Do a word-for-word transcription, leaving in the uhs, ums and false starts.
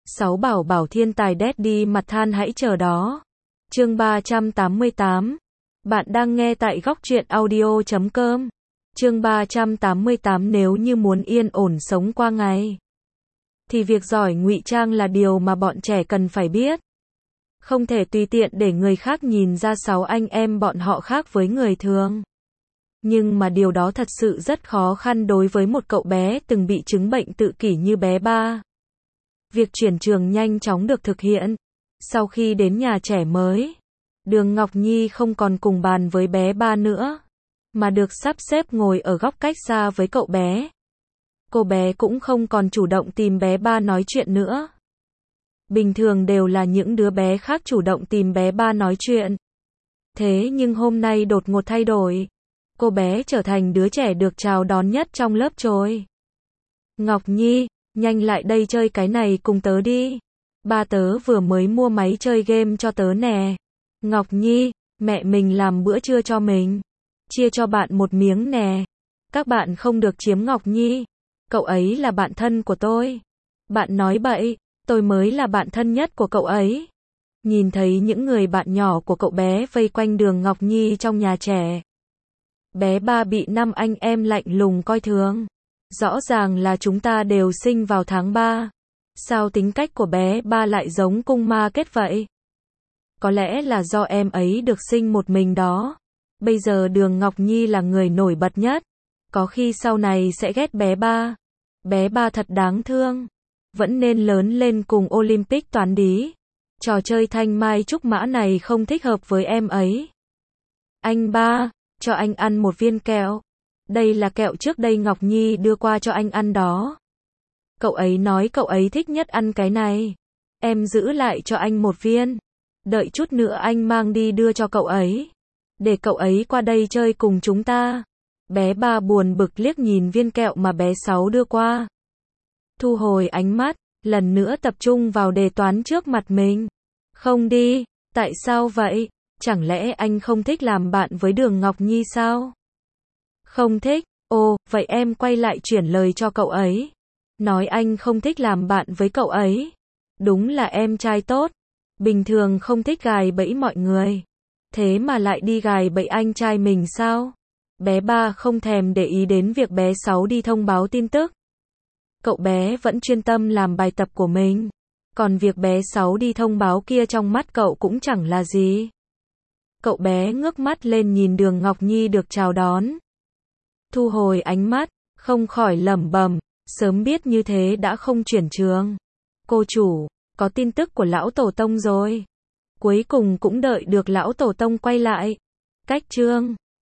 Sáu bảo bảo thiên tài Daddy mặt than hãy chờ đó. Chương ba trăm tám mươi tám. Bạn đang nghe tại góc truyện audio chấm com. Chương ba trăm tám mươi tám. Nếu như muốn yên ổn sống qua ngày, thì việc giỏi ngụy trang là điều mà bọn trẻ cần phải biết. Không thể tùy tiện để người khác nhìn ra sáu anh em bọn họ khác với người thường. Nhưng mà điều đó thật sự rất khó khăn đối với một cậu bé từng bị chứng bệnh tự kỷ như bé Ba. Việc chuyển trường nhanh chóng được thực hiện. Sau khi đến nhà trẻ mới, Đường Ngọc Nhi không còn cùng bàn với bé Ba nữa, mà được sắp xếp ngồi ở góc cách xa với cậu bé. Cô bé cũng không còn chủ động tìm bé Ba nói chuyện nữa. Bình thường đều là những đứa bé khác chủ động tìm bé Ba nói chuyện. Thế nhưng hôm nay đột ngột thay đổi. Cô bé trở thành đứa trẻ được chào đón nhất trong lớp rồi. Ngọc Nhi, nhanh lại đây chơi cái này cùng tớ đi. Ba tớ vừa mới mua máy chơi game cho tớ nè. Ngọc Nhi, mẹ mình làm bữa trưa cho mình. Chia cho bạn một miếng nè. Các bạn không được chiếm Ngọc Nhi. Cậu ấy là bạn thân của tôi. Bạn nói bậy, tôi mới là bạn thân nhất của cậu ấy. Nhìn thấy những người bạn nhỏ của cậu bé vây quanh Đường Ngọc Nhi trong nhà trẻ, bé Ba bị năm anh em lạnh lùng coi thường. Rõ ràng là chúng ta đều sinh vào tháng ba. Sao tính cách của bé Ba lại giống cung ma kết vậy? Có lẽ là do em ấy được sinh một mình đó. Bây giờ Đường Ngọc Nhi là người nổi bật nhất. Có khi sau này sẽ ghét bé Ba. Bé Ba thật đáng thương. Vẫn nên lớn lên cùng Olympic toán lý. Trò chơi thanh mai trúc mã này không thích hợp với em ấy. Anh Ba, cho anh ăn một viên kẹo. Đây là kẹo trước đây Ngọc Nhi đưa qua cho anh ăn đó. Cậu ấy nói cậu ấy thích nhất ăn cái này. Em giữ lại cho anh một viên. Đợi chút nữa anh mang đi đưa cho cậu ấy. Để cậu ấy qua đây chơi cùng chúng ta. Bé Ba buồn bực liếc nhìn viên kẹo mà bé Sáu đưa qua. Thu hồi ánh mắt, lần nữa tập trung vào đề toán trước mặt mình. Không đi, tại sao vậy? Chẳng lẽ anh không thích làm bạn với Đường Ngọc Nhi sao? Không thích, ồ, vậy em quay lại chuyển lời cho cậu ấy. Nói anh không thích làm bạn với cậu ấy. Đúng là em trai tốt. Bình thường không thích gài bẫy mọi người. Thế mà lại đi gài bẫy anh trai mình sao? Bé Ba không thèm để ý đến việc bé Sáu đi thông báo tin tức. Cậu bé vẫn chuyên tâm làm bài tập của mình. Còn việc bé Sáu đi thông báo kia trong mắt cậu cũng chẳng là gì. Cậu bé ngước mắt lên nhìn Đường Ngọc Nhi được chào đón. Thu hồi ánh mắt, không khỏi lẩm bẩm, sớm biết như thế đã không chuyển trường. Cô chủ, có tin tức của lão tổ tông rồi. Cuối cùng cũng đợi được lão tổ tông quay lại. Cách chương